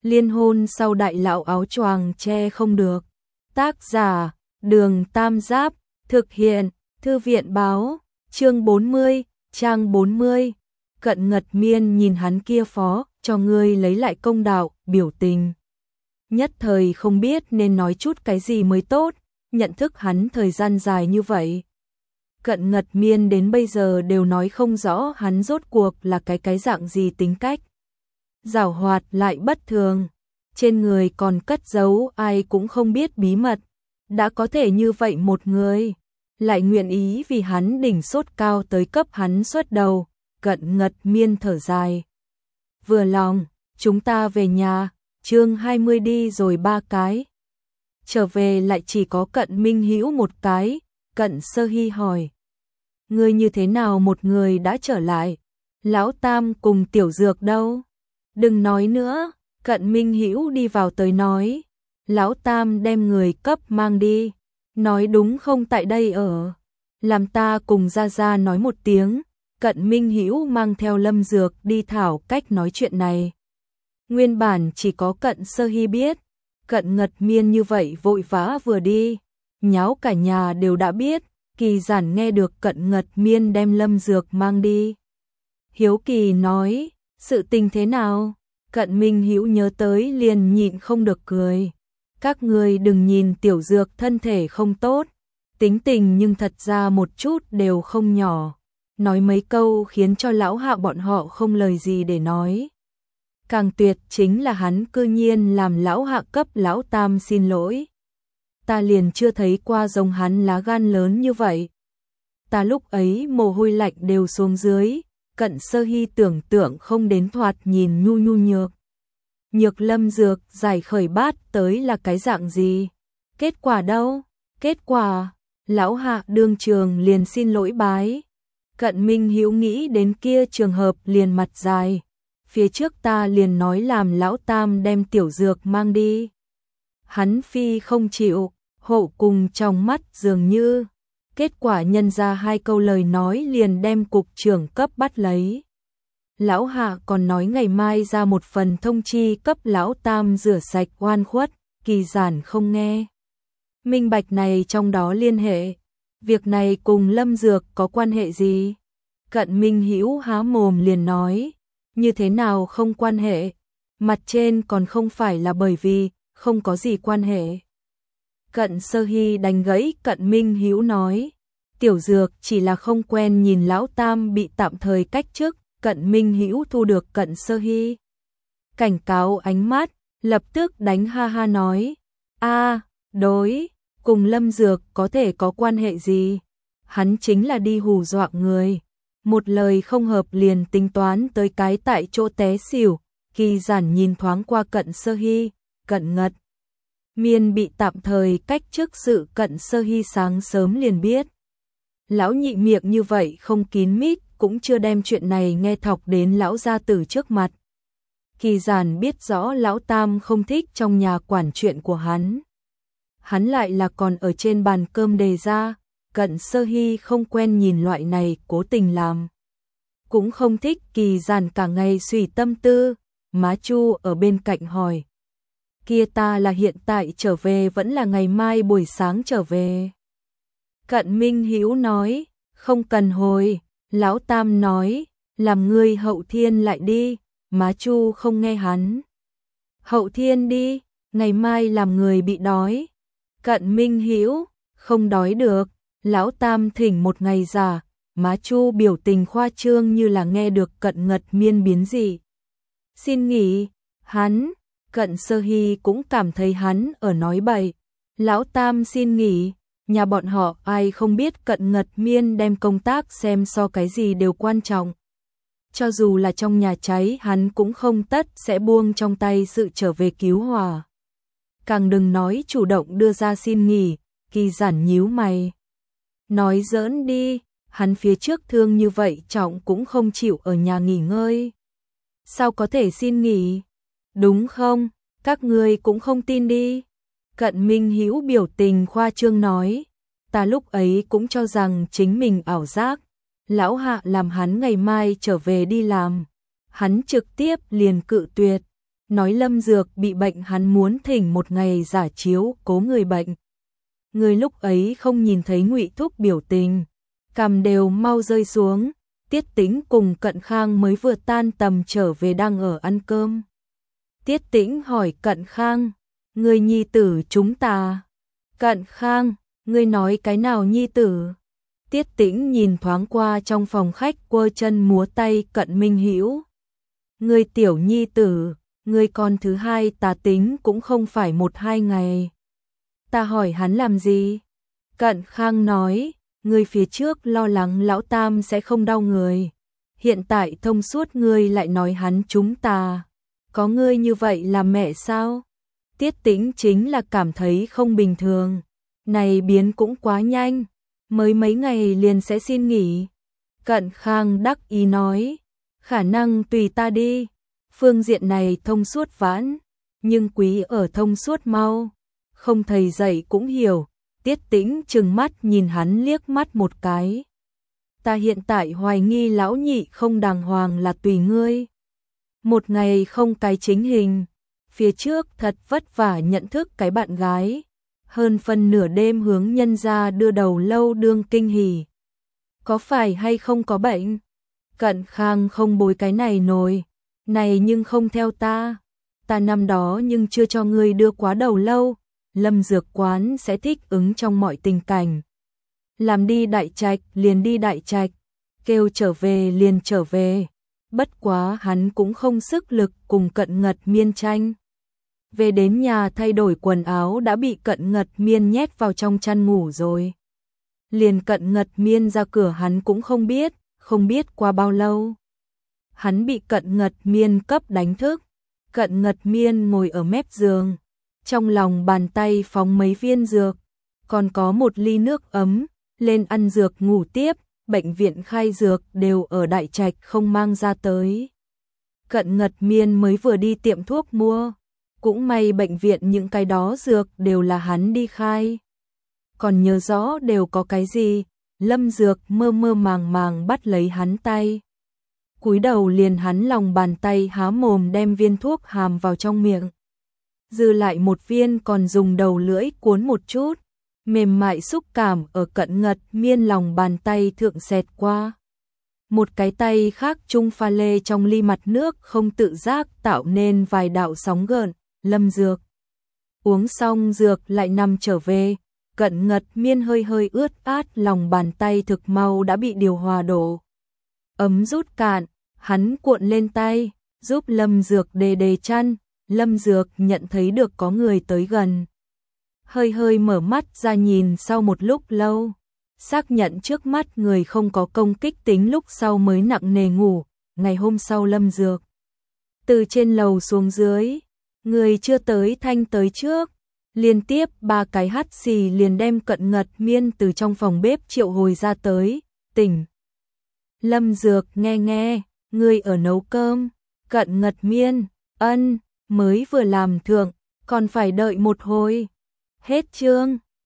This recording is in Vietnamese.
Liên hôn sau đại lão áo choàng che không được. Tác giả, Đường Tam Giáp, thực hiện, Thư viện báo, chương 40, trang 40. Cận Ngật Miên nhìn hắn kia phó, cho ngươi lấy lại công đạo, biểu tình. Nhất thời không biết nên nói chút cái gì mới tốt, nhận thức hắn thời gian dài như vậy. Cận Ngật Miên đến bây giờ đều nói không rõ hắn rốt cuộc là cái dạng gì tính cách. Giảo hoạt lại bất thường, trên người còn cất giấu ai cũng không biết bí mật. Đã có thể như vậy một người, lại nguyện ý vì hắn đỉnh sốt cao tới cấp hắn xuất đầu. Cận Ngật Miên thở dài. Vừa lòng, chúng ta về nhà, chương 20 đi rồi 3 cái. Trở về lại chỉ có Cận Minh Hữu một cái. Cận Sơ Hy hỏi. Ngươi như thế nào một người đã trở lại? Lão Tam cùng Tiểu Dược đâu? Đừng nói nữa, Cận Minh Hữu đi vào tới nói. Lão Tam đem người cấp mang đi. Nói đúng không tại đây ở. Làm ta cùng Gia Gia nói một tiếng. Cận Minh Hữu mang theo Lâm Dược đi thảo cách nói chuyện này. Nguyên bản chỉ có Cận Sơ Hy biết. Cận Ngật Miên như vậy vội vã vừa đi. Nháo cả nhà đều đã biết. Kỳ Giản nghe được Cận Ngật Miên đem Lâm Dược mang đi. Hiếu kỳ nói, sự tình thế nào? Cận Minh Hữu nhớ tới liền nhịn không được cười. Các ngươi đừng nhìn Tiểu Dược thân thể không tốt, tính tình nhưng thật ra một chút đều không nhỏ. Nói mấy câu khiến cho lão Hạ bọn họ không lời gì để nói. Càng tuyệt chính là hắn cư nhiên làm lão Hạ cấp lão Tam xin lỗi. Ta liền chưa thấy qua giống hắn lá gan lớn như vậy. Ta lúc ấy mồ hôi lạnh đều xuống dưới. Cận Sơ Hy tưởng tượng không đến thoạt nhìn nhu nhu nhược. Nhược Lâm Dược giải khởi bát tới là cái dạng gì? Kết quả đâu? Kết quả, lão Hạ đương trường liền xin lỗi bái. Cận Minh Hữu nghĩ đến kia trường hợp liền mặt dài. Phía trước ta liền nói làm lão Tam đem Tiểu Dược mang đi. Hắn phi không chịu, hộ cùng trong mắt dường như. Kết quả nhân ra 2 câu lời nói liền đem cục trưởng cấp bắt lấy. Lão Hạ còn nói ngày mai ra một phần thông chi cấp lão Tam rửa sạch oan khuất. Kỳ Giản không nghe. Minh bạch này trong đó liên hệ. Việc này cùng Lâm Dược có quan hệ gì? Cận Minh Hữu há mồm liền nói. Như thế nào không quan hệ? Mặt trên còn không phải là bởi vì không có gì quan hệ. Cận Sơ Hy đánh gãy Cận Minh Hữu nói. Tiểu Dược chỉ là không quen nhìn lão Tam bị tạm thời cách chức. Cận Minh Hữu thu được Cận Sơ Hy cảnh cáo ánh mắt, lập tức đánh ha ha nói. Đối, cùng Lâm Dược có thể có quan hệ gì? Hắn chính là đi hù dọa người. Một lời không hợp liền tính toán tới cái tại chỗ té xỉu. Kỳ Giản nhìn thoáng qua Cận Sơ Hy. Cận Ngật Miên bị tạm thời cách chức sự Cận Sơ Hy sáng sớm liền biết. Lão nhị miệng như vậy không kín mít, cũng chưa đem chuyện này nghe thọc đến lão gia tử trước mặt. Kỳ Giản biết rõ lão Tam không thích trong nhà quản chuyện của hắn. Hắn lại là còn ở trên bàn cơm đề ra. Cận Sơ Hy không quen nhìn loại này cố tình làm. Cũng không thích. Kỳ Giản cả ngày suy tâm tư. Má Chu ở bên cạnh hỏi. Kia ta là hiện tại trở về vẫn là ngày mai buổi sáng trở về? Cận Minh Hữu nói. Không cần hồi. Lão Tam nói. Làm ngươi hậu thiên lại đi. Má Chu không nghe hắn. Hậu thiên đi. Ngày mai làm người bị đói. Cận Minh Hữu. Không đói được. Lão Tam thỉnh một ngày giả. Má Chu biểu tình khoa trương như là nghe được Cận Ngật Miên biến dị. Xin nghỉ. Hắn. Cận Sơ Hy cũng cảm thấy hắn ở nói bậy. Lão Tam xin nghỉ. Nhà bọn họ ai không biết Cận Ngật Miên đem công tác xem so cái gì đều quan trọng. Cho dù là trong nhà cháy hắn cũng không tất sẽ buông trong tay sự trở về cứu hỏa. Càng đừng nói chủ động đưa ra xin nghỉ. Kỳ Giản nhíu mày. Nói giỡn đi, hắn phía trước thương như vậy trọng cũng không chịu ở nhà nghỉ ngơi. Sao có thể xin nghỉ? Đúng không? Các ngươi cũng không tin đi. Cận Minh Hữu biểu tình khoa trương nói. Ta lúc ấy cũng cho rằng chính mình ảo giác. Lão Hạ làm hắn ngày mai trở về đi làm. Hắn trực tiếp liền cự tuyệt. nói Lâm Dược bị bệnh hắn muốn thỉnh một ngày giả chiếu cố người bệnh. Người lúc ấy không nhìn thấy Ngụy Thúc biểu tình, cằm đều mau rơi xuống. Tiết Tĩnh cùng Cận Khang mới vừa tan tầm trở về đang ở ăn cơm. Tiết Tĩnh hỏi Cận Khang, người nhi tử chúng ta. Cận Khang, ngươi nói cái nào nhi tử? Tiết Tĩnh nhìn thoáng qua trong phòng khách quơ chân múa tay Cận Minh Hữu. Người tiểu nhi tử, người con thứ hai ta tính cũng không phải 1-2 ngày. Ta hỏi hắn làm gì? Cận Khang nói, người phía trước lo lắng lão tam sẽ không đau người. Hiện tại thông suốt ngươi lại nói hắn chúng ta. Có ngươi như vậy là mẹ sao? Tiết Tĩnh chính là cảm thấy không bình thường. Này biến cũng quá nhanh. Mới mấy ngày liền sẽ xin nghỉ. Cận Khang đắc ý nói, khả năng tùy ta đi. Phương diện này thông suốt vãn, nhưng quý ở thông suốt mau. Không thầy dạy cũng hiểu. Tiết Tĩnh trừng mắt nhìn hắn liếc mắt một cái. Ta hiện tại hoài nghi lão nhị không đàng hoàng là tùy ngươi. Một ngày không cái chính hình, phía trước thật vất vả nhận thức cái bạn gái. Hơn phân nửa đêm hướng nhân gia đưa đầu lâu đương kinh hỉ. Có phải hay không có bệnh? Cận Khang không bối cái này nồi. Này nhưng không theo ta. Ta năm đó nhưng chưa cho ngươi đưa quá đầu lâu. Lâm Dược quán sẽ thích ứng trong mọi tình cảnh. Làm đi đại trạch liền đi đại trạch. Kêu trở về liền trở về. Bất quá hắn cũng không sức lực cùng Cận Ngật Miên tranh. Về đến nhà thay đổi quần áo đã bị Cận Ngật Miên nhét vào trong chăn ngủ rồi. Liền Cận Ngật Miên ra cửa hắn cũng không biết qua bao lâu. Hắn bị Cận Ngật Miên cấp đánh thức. Cận Ngật Miên ngồi ở mép giường, trong lòng bàn tay phóng mấy viên dược, còn có một ly nước ấm, lên ăn dược ngủ tiếp, bệnh viện khai dược đều ở đại trạch không mang ra tới. Cận Ngật Miên mới vừa đi tiệm thuốc mua. Cũng may bệnh viện những cái đó dược đều là hắn đi khai. Còn nhớ rõ đều có cái gì, Lâm Dược mơ mơ màng màng bắt lấy hắn tay. Cúi đầu liền hắn lòng bàn tay há mồm đem viên thuốc hàm vào trong miệng. Dư lại một viên còn dùng đầu lưỡi cuốn một chút, mềm mại xúc cảm ở Cận Ngật Miên lòng bàn tay thượng xẹt qua. Một cái tay khác chung pha lê trong ly mặt nước không tự giác tạo nên vài đạo sóng gợn. Lâm Dược uống xong dược lại nằm trở về. Cận Ngật Miên hơi hơi ướt át lòng bàn tay thực mau đã bị điều hòa độ ấm rút cạn. Hắn cuộn lên tay giúp Lâm Dược đề chăn. Lâm Dược nhận thấy được có người tới gần, hơi hơi mở mắt ra nhìn sau một lúc lâu, xác nhận trước mắt người không có công kích tính lúc sau mới nặng nề ngủ. Ngày hôm sau Lâm Dược từ trên lầu xuống dưới, người chưa tới thanh tới trước, liên tiếp 3 cái hắt xì liền đem Cận Ngật Miên từ trong phòng bếp triệu hồi ra tới. Tỉnh. Lâm Dược nghe, ngươi ở nấu cơm. Cận Ngật Miên, ân, mới vừa làm thượng, còn phải đợi một hồi. Hết chương.